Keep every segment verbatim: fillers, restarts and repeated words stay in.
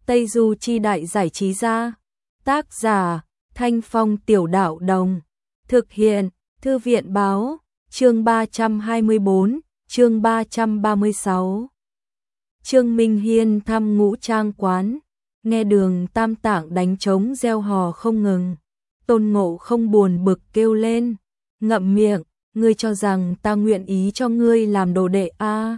Tây Du Chi Đại Giải Trí Gia. Tác giả Thanh Phong Tiểu Đạo Đồng. Thực hiện Thư viện Báo. Chương ba trăm hai mươi bốn, chương ba trăm ba mươi sáu. Trương Minh Hiên thăm Ngũ Trang quán, nghe Đường Tam Tạng đánh trống reo hò không ngừng. Tôn Ngộ Không buồn bực kêu lên, ngậm miệng, ngươi cho rằng ta nguyện ý cho ngươi làm đồ đệ a? À?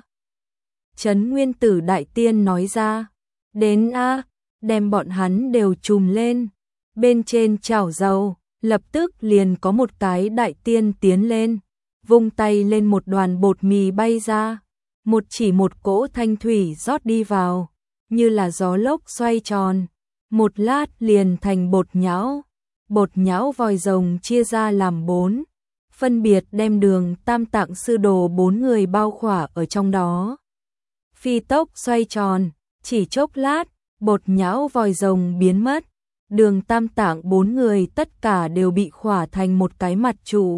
Trấn Nguyên Tử Đại Tiên nói ra, đến a, à, đem bọn hắn đều trùm lên. Bên trên chảo dầu, lập tức liền có một cái đại tiên tiến lên, vung tay lên một đoàn bột mì bay ra, một chỉ một cỗ thanh thủy rót đi vào, như là gió lốc xoay tròn, một lát liền thành bột nhão. Bột nhão vòi rồng chia ra làm bốn, phân biệt đem Đường Tam Tạng sư đồ bốn người bao khỏa ở trong đó. Phi tốc xoay tròn, chỉ chốc lát, bột nhão vòi rồng biến mất, Đường Tam Tạng bốn người tất cả đều bị khỏa thành một cái mặt trụ.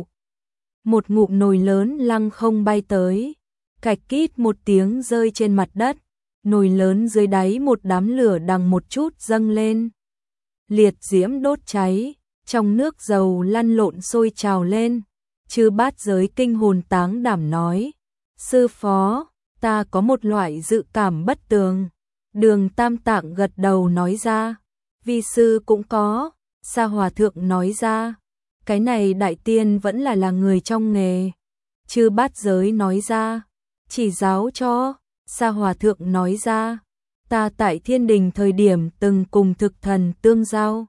Một ngụm nồi lớn lăng không bay tới, cạch kít một tiếng rơi trên mặt đất, nồi lớn dưới đáy một đám lửa đằng một chút dâng lên. Liệt diễm đốt cháy, trong nước dầu lăn lộn sôi trào lên. Chư Bát Giới kinh hồn táng đảm nói, sư phó, ta có một loại dự cảm bất tường. Đường Tam Tạng gật đầu nói ra, vi sư cũng có. Sa Hòa Thượng nói ra, cái này đại tiên vẫn là là người trong nghề. Chư Bát Giới nói ra, chỉ giáo cho. Sa Hòa Thượng nói ra, ta tại Thiên Đình thời điểm từng cùng thực thần tương giao.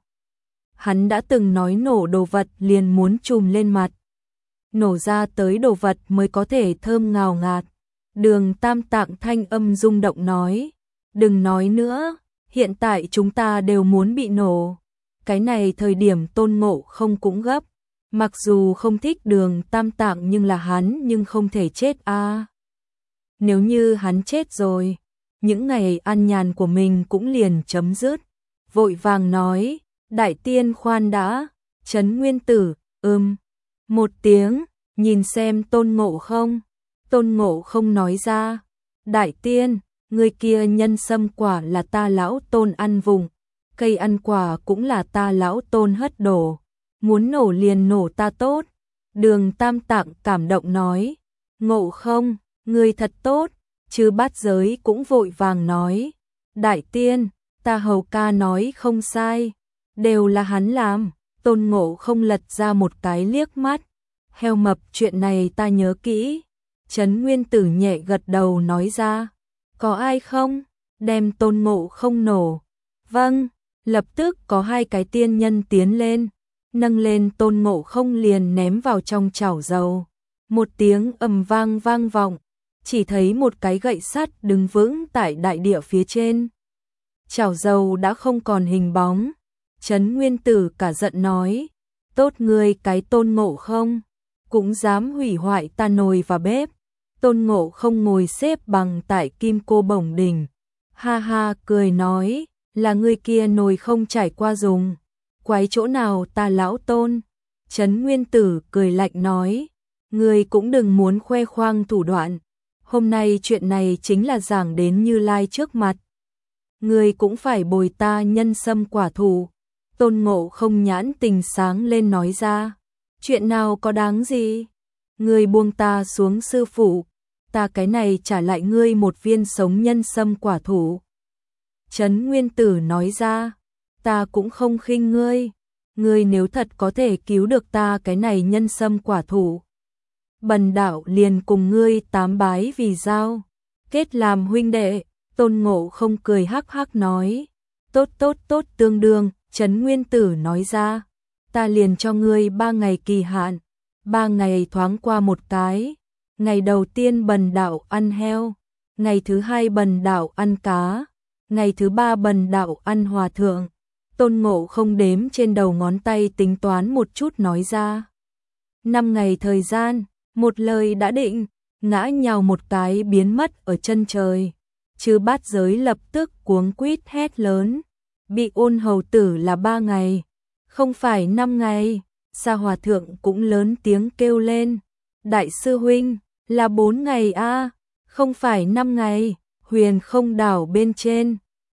Hắn đã từng nói nổ đồ vật liền muốn trùm lên mặt, nổ ra tới đồ vật mới có thể thơm ngào ngạt. Đường Tam Tạng thanh âm rung động nói, đừng nói nữa, hiện tại chúng ta đều muốn bị nổ. Cái này thời điểm Tôn Ngộ Không cũng gấp, mặc dù không thích Đường Tam Tạng nhưng là hắn nhưng không thể chết a. À. Nếu như hắn chết rồi, những ngày an nhàn của mình cũng liền chấm dứt. Vội vàng nói, đại tiên khoan đã. Trấn Nguyên Tử, ừm, một tiếng, nhìn xem Tôn Ngộ Không. Tôn Ngộ Không nói ra, đại tiên, người kia nhân sâm quả là ta lão Tôn ăn vùng, cây ăn quả cũng là ta lão Tôn hất đổ, muốn nổ liền nổ ta tốt. Đường Tam Tạng cảm động nói, Ngộ Không, người thật tốt. Chư Bát Giới cũng vội vàng nói, đại tiên, ta hầu ca nói không sai, đều là hắn làm. Tôn Ngộ Không lật ra một cái liếc mắt, heo mập, chuyện này ta nhớ kỹ. Trấn Nguyên Tử nhẹ gật đầu nói ra, có ai không? Đem Tôn Ngộ Không nổ. Vâng, lập tức có hai cái tiên nhân tiến lên, nâng lên Tôn Ngộ Không liền ném vào trong chảo dầu. Một tiếng ầm vang vang vọng, chỉ thấy một cái gậy sắt đứng vững tại đại địa phía trên. Chảo dầu đã không còn hình bóng. Trấn Nguyên Tử cả giận nói, tốt ngươi cái Tôn Ngộ Không, cũng dám hủy hoại ta nồi và bếp. Tôn Ngộ Không ngồi xếp bằng tại kim cô bổng đỉnh, ha ha cười nói, là ngươi kia nồi không trải qua dùng, quái chỗ nào ta lão Tôn. Trấn Nguyên Tử cười lạnh nói, ngươi cũng đừng muốn khoe khoang thủ đoạn, hôm nay chuyện này chính là giảng đến Như Lai trước mặt, ngươi cũng phải bồi ta nhân sâm quả thù. Tôn Ngộ Không nhãn tình sáng lên nói ra, chuyện nào có đáng gì, ngươi buông ta xuống sư phụ, ta cái này trả lại ngươi một viên sống nhân sâm quả thụ. Trấn Nguyên Tử nói ra, ta cũng không khinh ngươi, ngươi nếu thật có thể cứu được ta cái này nhân sâm quả thụ, bần đạo liền cùng ngươi tám bái vì giao, kết làm huynh đệ. Tôn Ngộ Không cười hắc hắc nói, tốt tốt tốt tương đương. Trấn Nguyên Tử nói ra, ta liền cho ngươi ba ngày kỳ hạn, ba ngày thoáng qua một cái. Ngày đầu tiên bần đạo ăn heo, ngày thứ hai bần đạo ăn cá, ngày thứ ba bần đạo ăn hòa thượng. Tôn Ngộ Không đếm trên đầu ngón tay tính toán một chút nói ra, năm ngày thời gian, một lời đã định, ngã nhào một cái biến mất ở chân trời. Chư Bát Giới lập tức cuống quýt hét lớn, bị Ôn hầu tử là ba ngày, không phải năm ngày. Sa Hòa Thượng cũng lớn tiếng kêu lên, đại sư huynh, là bốn ngày a, à, không phải năm ngày. Huyền Không đảo bên trên,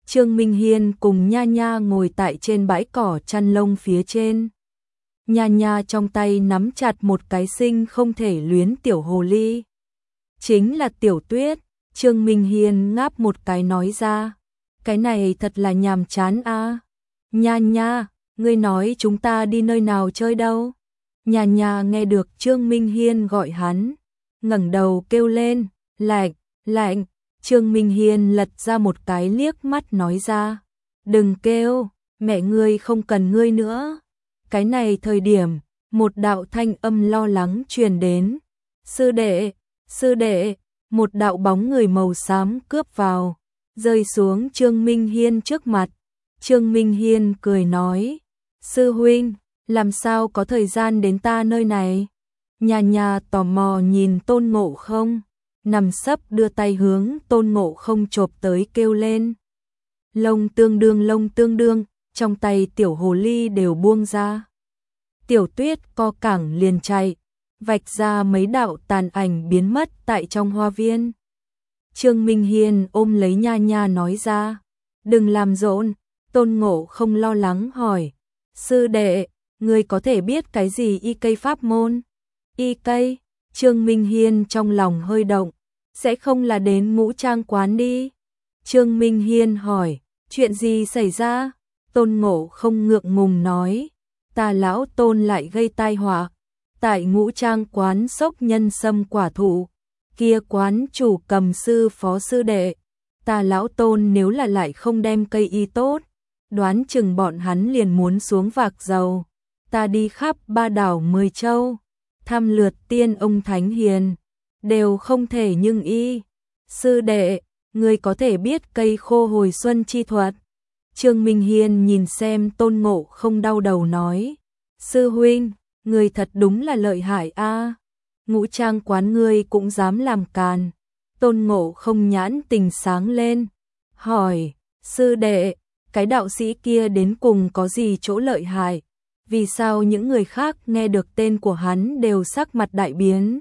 Trương Minh Hiên cùng Nha Nha ngồi tại trên bãi cỏ chăn lông phía trên. Nha Nha trong tay nắm chặt một cái xinh không thể luyến tiểu hồ ly. Chính là Tiểu Tuyết. Trương Minh Hiên ngáp một cái nói ra. Cái này thật là nhàm chán a. À. Nha Nha, ngươi nói chúng ta đi nơi nào chơi đâu? Nha Nha nghe được Trương Minh Hiên gọi hắn, ngẩng đầu kêu lên, lạnh, lạnh. Trương Minh Hiên lật ra một cái liếc mắt nói ra, đừng kêu, mẹ ngươi không cần ngươi nữa. Cái này thời điểm, một đạo thanh âm lo lắng truyền đến. Sư đệ, sư đệ, một đạo bóng người màu xám cướp vào, rơi xuống Trương Minh Hiên trước mặt. Trương Minh Hiên cười nói, sư huynh, làm sao có thời gian đến ta nơi này? Nha Nha tò mò nhìn Tôn Ngộ Không, nằm sấp đưa tay hướng Tôn Ngộ Không chộp tới kêu lên. Lông tương đương lông tương đương, trong tay tiểu hồ ly đều buông ra. Tiểu Tuyết co cẳng liền chạy, vạch ra mấy đạo tàn ảnh biến mất tại trong hoa viên. Trương Minh Hiên ôm lấy Nha Nha nói ra, đừng làm rộn. Tôn Ngộ Không lo lắng hỏi, sư đệ, ngươi có thể biết cái gì y cây pháp môn? Y cây? Trương Minh Hiên trong lòng hơi động, sẽ không là đến Ngũ Trang quán đi? Trương Minh Hiên hỏi, chuyện gì xảy ra? Tôn Ngộ Không ngượng ngùng nói, ta lão Tôn lại gây tai họa, tại Ngũ Trang quán sốc nhân sâm quả thụ, kia quán chủ cầm sư phó sư đệ, ta lão Tôn nếu là lại không đem cây y tốt, đoán chừng bọn hắn liền muốn xuống vạc dầu. Ta đi khắp ba đảo mười châu, thăm lượt tiên ông thánh hiền, đều không thể nhưng y. Sư đệ, ngươi có thể biết cây khô hồi xuân chi thuật? Trương Minh Hiên nhìn xem Tôn Ngộ Không đau đầu nói, sư huynh, ngươi thật đúng là lợi hại a. Ngũ Trang quán ngươi cũng dám làm càn. Tôn Ngộ Không nhãn tình sáng lên, hỏi, sư đệ, cái đạo sĩ kia đến cùng có gì chỗ lợi hại? Vì sao những người khác nghe được tên của hắn đều sắc mặt đại biến?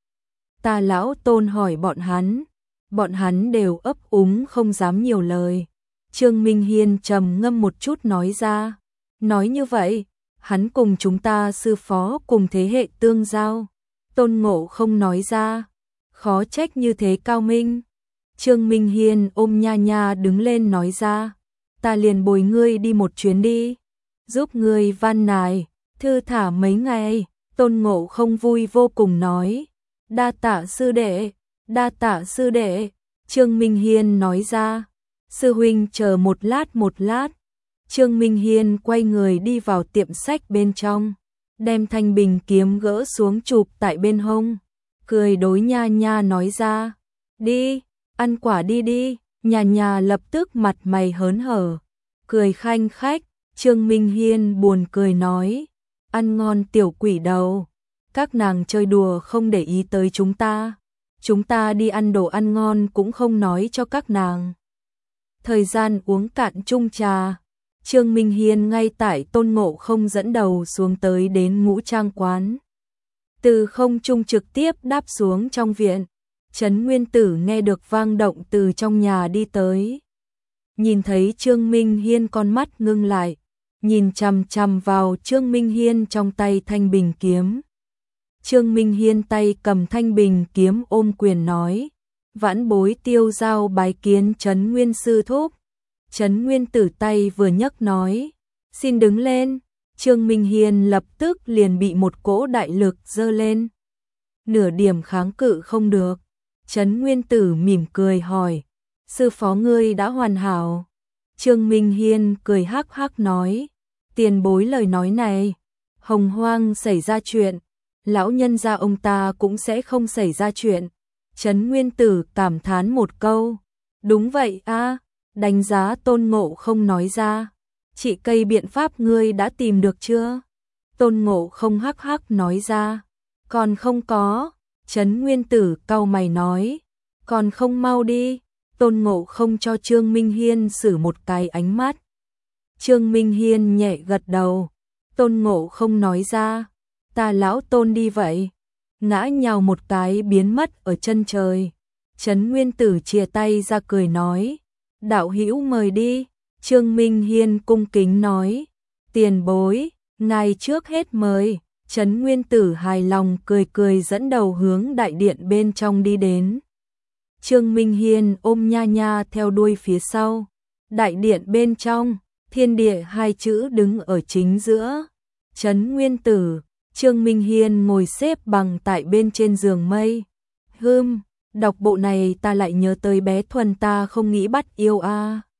Ta lão Tôn hỏi bọn hắn, bọn hắn đều ấp úng không dám nhiều lời. Trương Minh Hiên trầm ngâm một chút nói ra, nói như vậy, hắn cùng chúng ta sư phó cùng thế hệ tương giao. Tôn Ngộ Không nói ra, khó trách như thế cao minh. Trương Minh Hiên ôm Nha Nha đứng lên nói ra, ta liền bồi ngươi đi một chuyến đi, giúp ngươi van nài, thư thả mấy ngày. Tôn Ngộ Không vui vô cùng nói, đa tạ sư đệ, đa tạ sư đệ. Trương Minh Hiên nói ra, sư huynh chờ một lát một lát. Trương Minh Hiên quay người đi vào tiệm sách bên trong, đem thanh bình kiếm gỡ xuống chụp tại bên hông, cười đối Nha Nha nói ra, đi, ăn quả đi đi. Nha Nha lập tức mặt mày hớn hở, cười khanh khách. Trương Minh Hiên buồn cười nói, ăn ngon tiểu quỷ đầu, các nàng chơi đùa không để ý tới chúng ta, chúng ta đi ăn đồ ăn ngon cũng không nói cho các nàng. Thời gian uống cạn chung trà, Trương Minh Hiên ngay tại Tôn Ngộ Không dẫn đầu xuống tới đến Ngũ Trang quán. Từ không trung trực tiếp đáp xuống trong viện, Trấn Nguyên Tử nghe được vang động từ trong nhà đi tới. Nhìn thấy Trương Minh Hiên con mắt ngưng lại, nhìn chằm chằm vào Trương Minh Hiên trong tay thanh bình kiếm. Trương Minh Hiên tay cầm thanh bình kiếm ôm quyền nói, vãn bối Tiêu Giao bái kiến Trấn Nguyên sư thúc. Trấn Nguyên Tử tay vừa nhấc nói, xin đứng lên. Trương Minh Hiên lập tức liền bị một cỗ đại lực giơ lên, nửa điểm kháng cự không được. Trấn Nguyên Tử mỉm cười hỏi, sư phó ngươi đã hoàn hảo? Trương Minh Hiên cười hắc hắc nói, tiền bối lời nói này, hồng hoang xảy ra chuyện, lão nhân gia ông ta cũng sẽ không xảy ra chuyện. Trấn Nguyên Tử cảm thán một câu, đúng vậy a. Đánh giá Tôn Ngộ Không nói ra, chị cây biện pháp ngươi đã tìm được chưa? Tôn Ngộ Không hắc hắc nói ra, còn không có. Trấn Nguyên Tử cau mày nói, còn không mau đi. Tôn Ngộ Không cho Trương Minh Hiên xử một cái ánh mắt. Trương Minh Hiên nhẹ gật đầu. Tôn Ngộ Không nói ra, ta lão Tôn đi vậy. Ngã nhào một cái biến mất ở chân trời. Trấn Nguyên Tử chìa tay ra cười nói, đạo hữu mời đi, Trương Minh Hiên cung kính nói, tiền bối, ngài trước hết mời. Trấn Nguyên Tử hài lòng cười cười dẫn đầu hướng đại điện bên trong đi đến. Trương Minh Hiên ôm Nha Nha theo đuôi phía sau. Đại điện bên trong, thiên địa hai chữ đứng ở chính giữa. Trấn Nguyên Tử, Trương Minh Hiên ngồi xếp bằng tại bên trên giường mây. Hừm, đọc bộ này ta lại nhớ tới bé Thuần ta không nghĩ bắt yêu a.